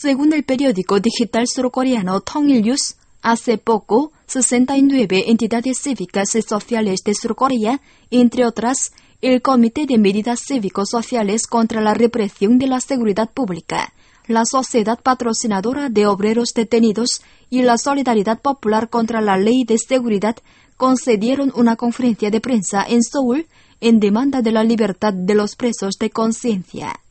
Según el periódico digital surcoreano Tongil-News, hace poco, 69 entidades cívicas y sociales de Surcorea, entre otras, el Comité de Medidas Cívico-Sociales contra la Represión de la Seguridad Pública, la Sociedad Patrocinadora de Obreros Detenidos y la Solidaridad Popular contra la Ley de Seguridad concedieron una conferencia de prensa en Seúl en demanda de la libertad de los presos de conciencia.